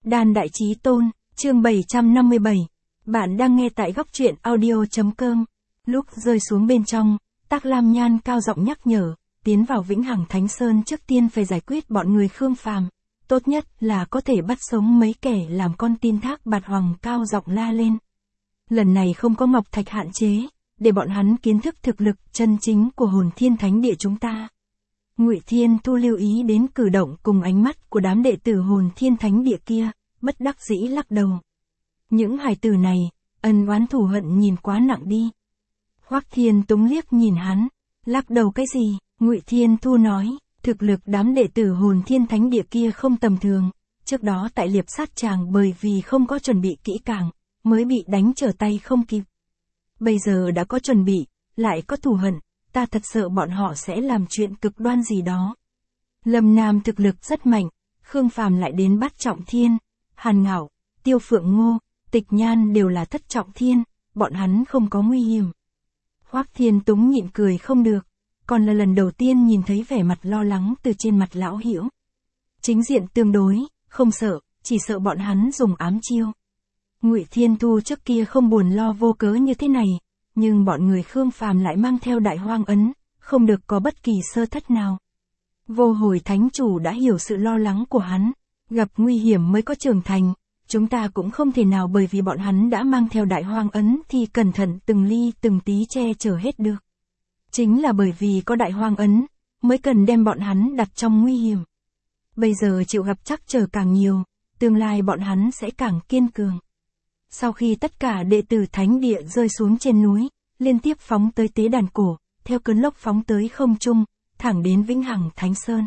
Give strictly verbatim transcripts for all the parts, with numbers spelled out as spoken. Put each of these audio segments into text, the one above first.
Đàn Đại Chí Tôn, chương bảy trăm năm mươi bảy. Bạn đang nghe tại góc truyện audio.com. Lúc rơi xuống bên trong, Tắc Lam Nhan cao giọng nhắc nhở, tiến vào Vĩnh Hằng Thánh Sơn trước tiên phải giải quyết bọn người Khương Phàm. Tốt nhất là có thể bắt sống mấy kẻ làm con tin Thác Bạt Hoàng cao giọng la lên. Lần này không có Ngọc Thạch hạn chế, để bọn hắn kiến thức thực lực chân chính của Hồn Thiên Thánh Địa chúng ta. Ngụy Thiên Thu lưu ý đến cử động cùng ánh mắt của đám đệ tử Hồn Thiên Thánh Địa kia, bất đắc dĩ lắc đầu. Những hài tử này, ân oán thù hận nhìn quá nặng đi. Hoắc Thiên Túng liếc nhìn hắn, lắc đầu cái gì? Ngụy Thiên Thu nói, thực lực đám đệ tử Hồn Thiên Thánh Địa kia không tầm thường, trước đó tại liệp sát tràng bởi vì không có chuẩn bị kỹ càng, mới bị đánh trở tay không kịp. Bây giờ đã có chuẩn bị, lại có thù hận, ta thật sợ bọn họ sẽ làm chuyện cực đoan gì đó. Lâm Nam thực lực rất mạnh, Khương Phàm lại đến bát trọng thiên, Hàn Ngạo, Tiêu Phượng Ngô, Tịch Nhan đều là thất trọng thiên, bọn hắn không có nguy hiểm. Hoắc Thiên Túng nhịn cười không được, còn là lần đầu tiên nhìn thấy vẻ mặt lo lắng từ trên mặt lão Hiểu. Chính diện tương đối, không sợ, chỉ sợ bọn hắn dùng ám chiêu. Ngụy Thiên Thu trước kia không buồn lo vô cớ như thế này, nhưng bọn người Khương Phàm lại mang theo Đại Hoang ấn, không được có bất kỳ sơ thất nào. Vô Hồi Thánh Chủ đã hiểu sự lo lắng của hắn, gặp nguy hiểm mới có trưởng thành, chúng ta cũng không thể nào bởi vì bọn hắn đã mang theo Đại Hoang ấn thì cẩn thận từng ly từng tí che chở hết được. Chính là bởi vì có Đại Hoang ấn, mới cần đem bọn hắn đặt trong nguy hiểm. Bây giờ chịu gặp trắc trở càng nhiều, tương lai bọn hắn sẽ càng kiên cường. Sau khi tất cả đệ tử Thánh Địa rơi xuống trên núi, liên tiếp phóng tới tế đàn cổ, theo cơn lốc phóng tới không trung, thẳng đến Vĩnh Hằng Thánh Sơn.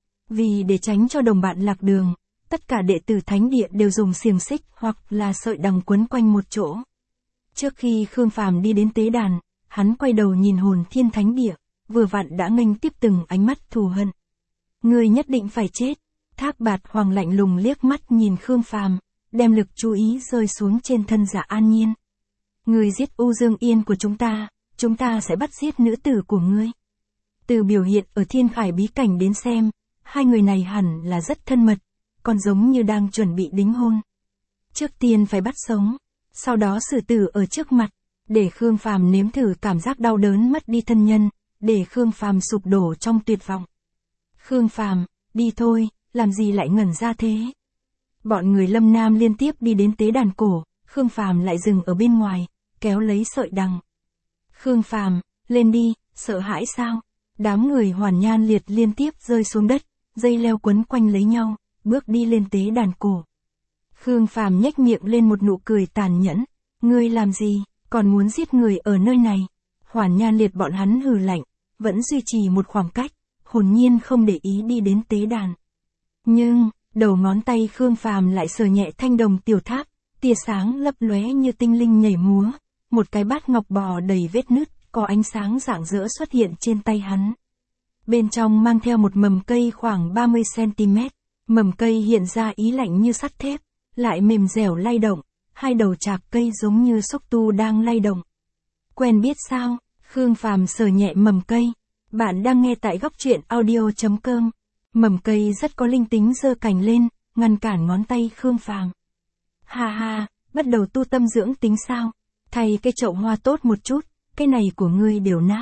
Vì để tránh cho đồng bạn lạc đường, tất cả đệ tử Thánh Địa đều dùng xiềng xích hoặc là sợi đằng quấn quanh một chỗ. Trước khi Khương Phàm đi đến tế đàn, hắn quay đầu nhìn Hồn Thiên Thánh Địa, vừa vặn đã nghênh tiếp từng ánh mắt thù hận. Người nhất định phải chết. Thác Bạt Hoàng lạnh lùng liếc mắt nhìn Khương Phàm, đem lực chú ý rơi xuống trên thân Dạ An Nhiên. Người giết U Dương Yên của chúng ta, chúng ta sẽ bắt giết nữ tử của ngươi. Từ biểu hiện ở Thiên Khải bí cảnh đến xem, hai người này hẳn là rất thân mật, còn giống như đang chuẩn bị đính hôn. Trước tiên phải bắt sống, sau đó xử tử ở trước mặt, để Khương Phàm nếm thử cảm giác đau đớn mất đi thân nhân, để Khương Phàm sụp đổ trong tuyệt vọng. Khương Phàm, đi thôi, làm gì lại ngẩn ra thế? Bọn người Lâm Nam liên tiếp đi đến tế đàn cổ, Khương Phàm lại dừng ở bên ngoài, kéo lấy sợi đằng. Khương Phàm, lên đi, sợ hãi sao? Đám người Hoàn Nhan Liệt liên tiếp rơi xuống đất, dây leo quấn quanh lấy nhau, bước đi lên tế đàn cổ. Khương Phàm nhếch miệng lên một nụ cười tàn nhẫn, ngươi làm gì, còn muốn giết người ở nơi này? Hoàn Nhan Liệt bọn hắn hừ lạnh, vẫn duy trì một khoảng cách, hồn nhiên không để ý đi đến tế đàn. Nhưng, đầu ngón tay Khương Phàm lại sờ nhẹ thanh đồng tiểu tháp, tia sáng lấp lóe như tinh linh nhảy múa, một cái bát ngọc bò đầy vết nứt, có ánh sáng rạng rỡ xuất hiện trên tay hắn. Bên trong mang theo một mầm cây khoảng ba mươi xăng-ti-mét, mầm cây hiện ra ý lạnh như sắt thép, lại mềm dẻo lay động, hai đầu chạc cây giống như xúc tu đang lay động. Quen biết sao? Khương Phàm sờ nhẹ mầm cây. Bạn đang nghe tại góc truyện audio.com. Mầm cây rất có linh tính giơ cành lên, ngăn cản ngón tay Khương Phàm. Ha ha, bắt đầu tu tâm dưỡng tính sao? Thay cái chậu hoa tốt một chút, cái này của ngươi đều nát.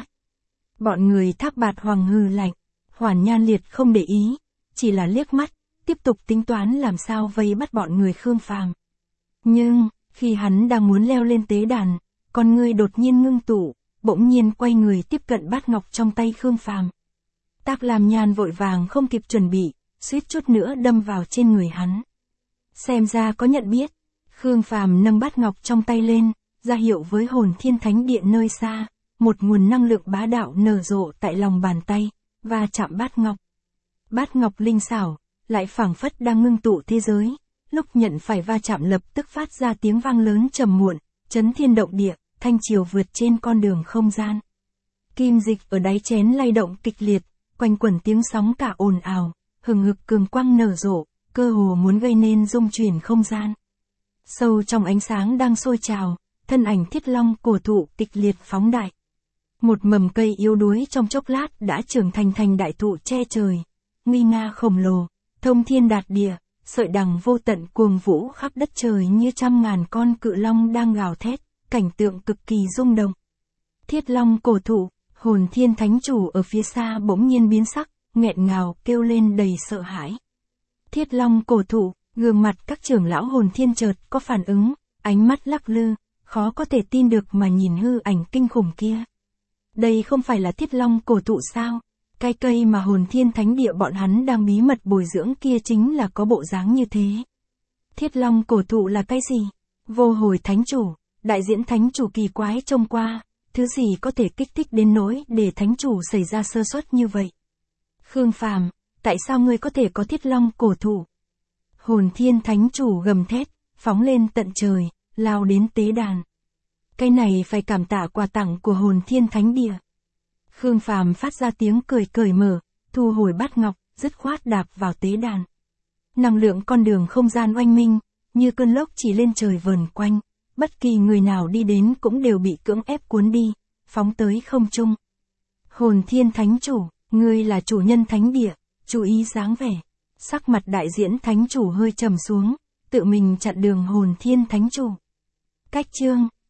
Bọn người Thác Bạt Hoàng hừ lạnh, Hoàn Nhan Liệt không để ý, chỉ là liếc mắt, tiếp tục tính toán làm sao vây bắt bọn người Khương Phàm. Nhưng, khi hắn đang muốn leo lên tế đàn, con ngươi đột nhiên ngưng tụ, bỗng nhiên quay người tiếp cận bát ngọc trong tay Khương Phàm. Tắc Lam Nhan vội vàng không kịp chuẩn bị, suýt chút nữa đâm vào trên người hắn. Xem ra có nhận biết, Khương Phàm nâng bát ngọc trong tay lên, ra hiệu với Hồn Thiên Thánh Địa nơi xa, một nguồn năng lượng bá đạo nở rộ tại lòng bàn tay, và chạm bát ngọc. Bát ngọc linh xảo, lại phảng phất đang ngưng tụ thế giới, lúc nhận phải va chạm lập tức phát ra tiếng vang lớn trầm muộn, chấn thiên động địa, thanh chiều vượt trên con đường không gian. Kim dịch ở đáy chén lay động kịch liệt, quanh quẩn tiếng sóng cả ồn ào, hừng hực cường quang nở rộ, cơ hồ muốn gây nên rung chuyển không gian. Sâu trong ánh sáng đang sôi trào, thân ảnh Thiết Long cổ thụ kịch liệt phóng đại. Một mầm cây yếu đuối trong chốc lát đã trưởng thành thành đại thụ che trời, nguy nga khổng lồ, thông thiên đạt địa, sợi đằng vô tận cuồng vũ khắp đất trời như trăm ngàn con cự long đang gào thét, cảnh tượng cực kỳ rung động. Thiết Long cổ thụ, Hồn Thiên Thánh Chủ ở phía xa bỗng nhiên biến sắc, nghẹn ngào kêu lên đầy sợ hãi. Thiết Long cổ thụ, gương mặt các trưởng lão Hồn Thiên chợt có phản ứng, ánh mắt lắc lư, khó có thể tin được mà nhìn hư ảnh kinh khủng kia. Đây không phải là Thiết Long cổ thụ sao? Cái cây mà Hồn Thiên Thánh Địa bọn hắn đang bí mật bồi dưỡng kia chính là có bộ dáng như thế. Thiết Long cổ thụ là cái gì? Vô Hồi Thánh Chủ, đại diễn Thánh Chủ kỳ quái trông qua, thứ gì có thể kích thích đến nỗi để Thánh Chủ xảy ra sơ suất như vậy? Khương Phàm, tại sao ngươi có thể có Thiết Long cổ thụ? Hồn Thiên Thánh Chủ gầm thét, phóng lên tận trời, lao đến tế đàn. Cái này phải cảm tạ quà tặng của Hồn Thiên Thánh Địa. Khương Phàm phát ra tiếng cười cởi mở, thu hồi bát ngọc, dứt khoát đạp vào tế đàn. Năng lượng con đường không gian oanh minh, như cơn lốc chỉ lên trời vờn quanh, bất kỳ người nào đi đến cũng đều bị cưỡng ép cuốn đi, phóng tới không trung. Hồn Thiên Thánh Chủ, ngươi là chủ nhân thánh địa, chú ý dáng vẻ. Sắc mặt đại diễn Thánh Chủ hơi trầm xuống, tự mình chặn đường Hồn Thiên Thánh Chủ. Cách chương